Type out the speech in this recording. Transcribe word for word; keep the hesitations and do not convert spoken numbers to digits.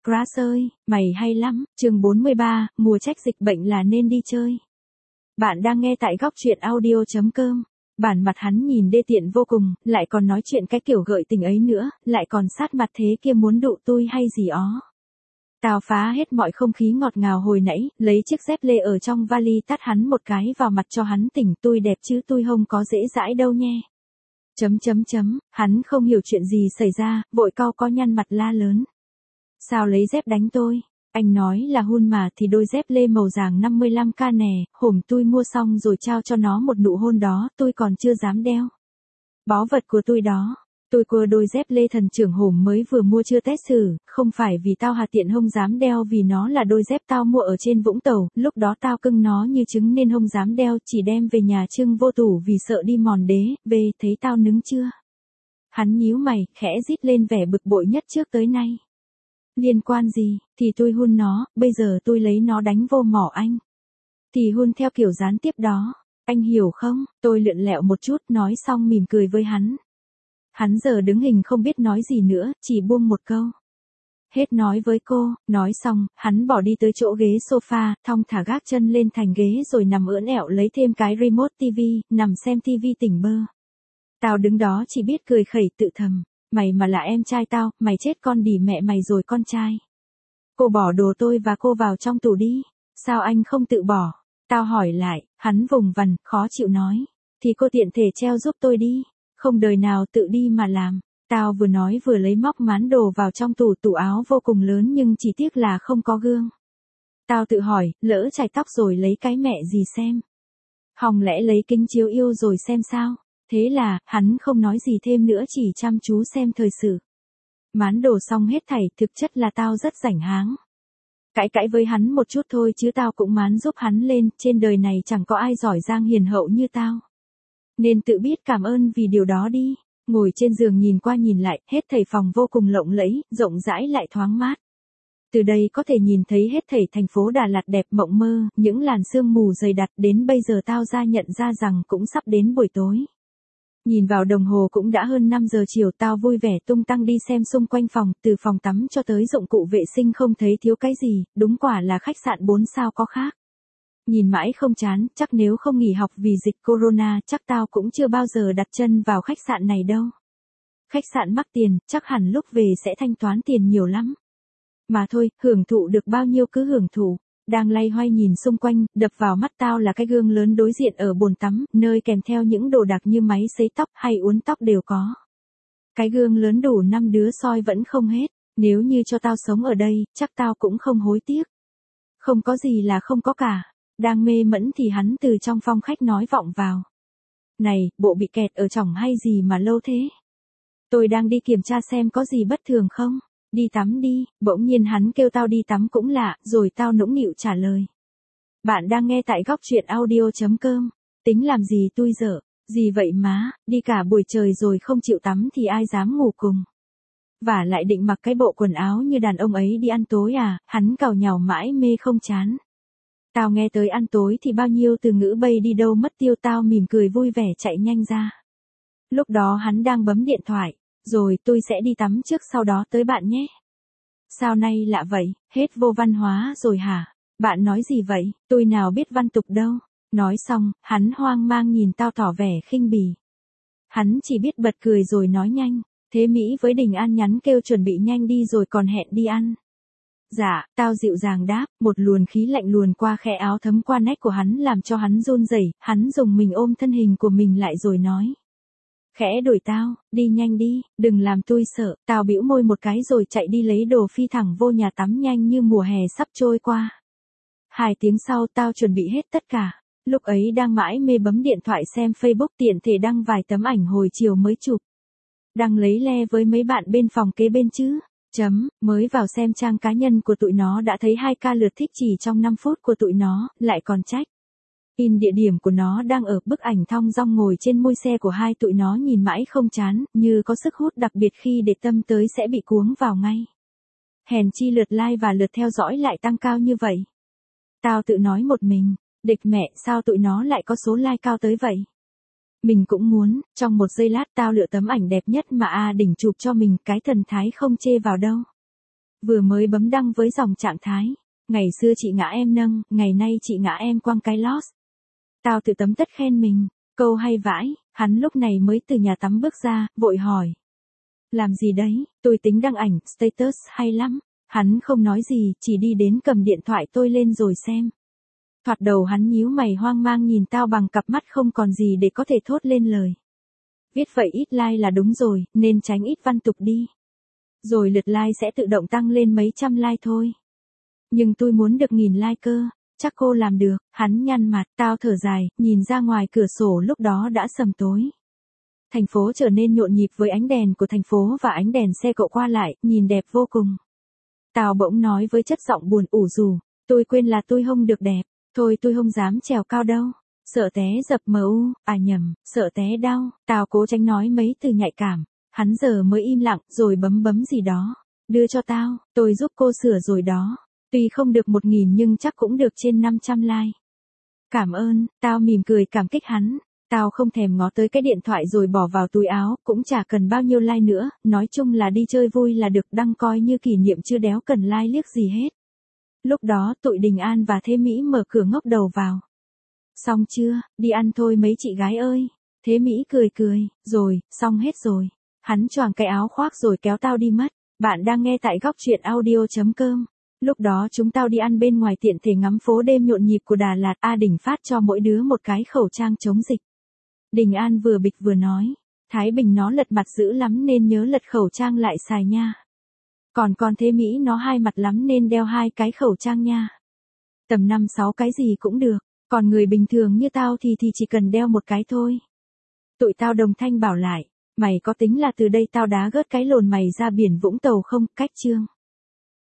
Grass ơi, mày hay lắm, chương bốn mươi ba, mùa trách dịch bệnh là nên đi chơi. Bạn đang nghe tại góc truyện audio chấm com. Bản mặt hắn nhìn đê tiện vô cùng, lại còn nói chuyện cái kiểu gợi tình ấy nữa, lại còn sát mặt thế kia muốn đụ tui hay gì ó. Tao phá hết mọi không khí ngọt ngào hồi nãy, lấy chiếc dép lê ở trong vali tát hắn một cái vào mặt cho hắn tỉnh. Tui đẹp chứ tui không có dễ dãi đâu nhé. Chấm chấm chấm, hắn không hiểu chuyện gì xảy ra, vội cau có nhăn mặt la lớn. Sao lấy dép đánh tôi? Anh nói là hun mà thì đôi dép lê màu vàng năm mươi lăm k nè, hổm tôi mua xong rồi trao cho nó một nụ hôn đó, tôi còn chưa dám đeo. Báu vật của tôi đó. Tôi cua đôi dép lê thần trưởng hổm mới vừa mua chưa test thử, không phải vì tao hà tiện không dám đeo vì nó là đôi dép tao mua ở trên Vũng Tàu, lúc đó tao cưng nó như trứng nên không dám đeo, chỉ đem về nhà trưng vô tủ vì sợ đi mòn đế, về thấy tao nứng chưa? Hắn nhíu mày, khẽ rít lên vẻ bực bội nhất trước tới nay. Liên quan gì, thì tôi hun nó, bây giờ tôi lấy nó đánh vô mỏ anh. Thì hun theo kiểu gián tiếp đó, anh hiểu không? Tôi lượn lẹo một chút nói xong mỉm cười với hắn. Hắn giờ đứng hình không biết nói gì nữa, chỉ buông một câu. Hết nói với cô, nói xong, hắn bỏ đi tới chỗ ghế sofa, thong thả gác chân lên thành ghế rồi nằm ưỡn ẹo lấy thêm cái remote ti vi, nằm xem ti vi tỉnh bơ. Tao đứng đó chỉ biết cười khẩy tự thầm. Mày mà là em trai tao, mày chết con đỉ mẹ mày rồi con trai. Cô bỏ đồ tôi và cô vào trong tủ đi. Sao anh không tự bỏ? Tao hỏi lại, hắn vùng vằng, khó chịu nói. Thì cô tiện thể treo giúp tôi đi. Không đời nào tự đi mà làm. Tao vừa nói vừa lấy móc mán đồ vào trong tủ tủ áo vô cùng lớn nhưng chỉ tiếc là không có gương. Tao tự hỏi, lỡ chải tóc rồi lấy cái mẹ gì xem. Hòng lẽ lấy kính chiếu yêu rồi xem sao. Thế là, hắn không nói gì thêm nữa chỉ chăm chú xem thời sự. Mán đồ xong hết thảy, thực chất là tao rất rảnh háng. Cãi cãi với hắn một chút thôi chứ tao cũng mán giúp hắn lên, trên đời này chẳng có ai giỏi giang hiền hậu như tao. Nên tự biết cảm ơn vì điều đó đi. Ngồi trên giường nhìn qua nhìn lại, hết thảy phòng vô cùng lộng lẫy, rộng rãi lại thoáng mát. Từ đây có thể nhìn thấy hết thảy thành phố Đà Lạt đẹp mộng mơ, những làn sương mù dày đặc đến bây giờ tao ra nhận ra rằng cũng sắp đến buổi tối. Nhìn vào đồng hồ cũng đã hơn năm giờ chiều, tao vui vẻ tung tăng đi xem xung quanh phòng, từ phòng tắm cho tới dụng cụ vệ sinh không thấy thiếu cái gì, đúng quả là khách sạn bốn sao có khác. Nhìn mãi không chán, chắc nếu không nghỉ học vì dịch corona, chắc tao cũng chưa bao giờ đặt chân vào khách sạn này đâu. Khách sạn mắc tiền, chắc hẳn lúc về sẽ thanh toán tiền nhiều lắm. Mà thôi, hưởng thụ được bao nhiêu cứ hưởng thụ. Đang lay hoay nhìn xung quanh, đập vào mắt tao là cái gương lớn đối diện ở bồn tắm, nơi kèm theo những đồ đạc như máy sấy tóc hay uốn tóc đều có. Cái gương lớn đủ năm đứa soi vẫn không hết, nếu như cho tao sống ở đây, chắc tao cũng không hối tiếc. Không có gì là không có cả. Đang mê mẫn thì hắn từ trong phòng khách nói vọng vào. Này, bộ bị kẹt ở trỏng hay gì mà lâu thế? Tôi đang đi kiểm tra xem có gì bất thường không? Đi tắm đi, bỗng nhiên hắn kêu tao đi tắm cũng lạ, rồi tao nũng nịu trả lời. Bạn đang nghe tại góc truyện audio chấm com, tính làm gì tui dở, gì vậy má, đi cả buổi trời rồi không chịu tắm thì ai dám ngủ cùng. Và lại định mặc cái bộ quần áo như đàn ông ấy đi ăn tối à, hắn càu nhàu mãi mê không chán. Tao nghe tới ăn tối thì bao nhiêu từ ngữ bay đi đâu mất tiêu, tao mỉm cười vui vẻ chạy nhanh ra. Lúc đó hắn đang bấm điện thoại. Rồi tôi sẽ đi tắm trước sau đó tới bạn nhé. Sao nay lạ vậy, hết vô văn hóa rồi hả? Bạn nói gì vậy, tôi nào biết văn tục đâu. Nói xong, hắn hoang mang nhìn tao tỏ vẻ khinh bỉ. Hắn chỉ biết bật cười rồi nói nhanh. Thế Mỹ với Đình An nhắn kêu chuẩn bị nhanh đi rồi còn hẹn đi ăn. Dạ, tao dịu dàng đáp, một luồn khí lạnh luồn qua khe áo thấm qua nách của hắn làm cho hắn run rẩy. Hắn dùng mình ôm thân hình của mình lại rồi nói. Khẽ đuổi tao, đi nhanh đi, đừng làm tôi sợ. Tao bĩu môi một cái rồi chạy đi lấy đồ phi thẳng vô nhà tắm nhanh như mùa hè sắp trôi qua. Hai tiếng sau tao chuẩn bị hết tất cả. Lúc ấy đang mãi mê bấm điện thoại xem Facebook tiện thể đăng vài tấm ảnh hồi chiều mới chụp. Đăng lấy le với mấy bạn bên phòng kế bên chứ. Chấm, mới vào xem trang cá nhân của tụi nó đã thấy hai ca lượt thích chỉ trong năm phút của tụi nó, lại còn trách. In địa điểm của nó đang ở bức ảnh thong dong ngồi trên mui xe của hai tụi nó nhìn mãi không chán, như có sức hút đặc biệt khi để tâm tới sẽ bị cuống vào ngay. Hèn chi lượt like và lượt theo dõi lại tăng cao như vậy. Tao tự nói một mình, địch mẹ sao tụi nó lại có số like cao tới vậy. Mình cũng muốn, trong một giây lát tao lựa tấm ảnh đẹp nhất mà A Đỉnh chụp cho mình, cái thần thái không chê vào đâu. Vừa mới bấm đăng với dòng trạng thái. Ngày xưa chị ngã em nâng, ngày nay chị ngã em quăng cái lost. Tao tự tấm tất khen mình, câu hay vãi, hắn lúc này mới từ nhà tắm bước ra, vội hỏi. Làm gì đấy, tôi tính đăng ảnh, status hay lắm. Hắn không nói gì, chỉ đi đến cầm điện thoại tôi lên rồi xem. Thoạt đầu hắn nhíu mày hoang mang nhìn tao bằng cặp mắt không còn gì để có thể thốt lên lời. Viết vậy ít like là đúng rồi, nên tránh ít văn tục đi. Rồi lượt like sẽ tự động tăng lên mấy trăm like thôi. Nhưng tôi muốn được nghìn like cơ, chắc cô làm được, hắn nhăn mặt, tao thở dài, nhìn ra ngoài cửa sổ lúc đó đã sầm tối. Thành phố trở nên nhộn nhịp với ánh đèn của thành phố và ánh đèn xe cộ qua lại, nhìn đẹp vô cùng. Tao bỗng nói với chất giọng buồn ủ rũ, tôi quên là tôi không được đẹp, thôi tôi không dám trèo cao đâu, sợ té dập mờ u, à nhầm, sợ té đau, tao cố tránh nói mấy từ nhạy cảm, hắn giờ mới im lặng rồi bấm bấm gì đó, đưa cho tao, tôi giúp cô sửa rồi đó, tuy không được một nghìn nhưng chắc cũng được trên năm trăm like. Cảm ơn, tao mỉm cười cảm kích hắn. Tao không thèm ngó tới cái điện thoại rồi bỏ vào túi áo, cũng chả cần bao nhiêu like nữa, nói chung là đi chơi vui là được, đăng coi như kỷ niệm chứ đéo cần like liếc gì hết. Lúc đó tụi Đình An và Thế Mỹ mở cửa ngóc đầu vào. Xong chưa, đi ăn thôi mấy chị gái ơi. Thế Mỹ cười cười, rồi, xong hết rồi. Hắn choàng cái áo khoác rồi kéo tao đi mất. Bạn đang nghe tại góc truyện audio chấm com. Lúc đó chúng tao đi ăn bên ngoài tiện thể ngắm phố đêm nhộn nhịp của Đà Lạt. A Đình phát cho mỗi đứa một cái khẩu trang chống dịch. Đình An vừa bịch vừa nói, Thái Bình nó lật mặt dữ lắm nên nhớ lật khẩu trang lại xài nha. Còn con Thế Mỹ nó hai mặt lắm nên đeo hai cái khẩu trang nha. Tầm năm sáu cái gì cũng được, còn người bình thường như tao thì thì chỉ cần đeo một cái thôi. Tụi tao đồng thanh bảo lại, mày có tính là từ đây tao đá gớt cái lồn mày ra biển Vũng Tàu không, cách chương.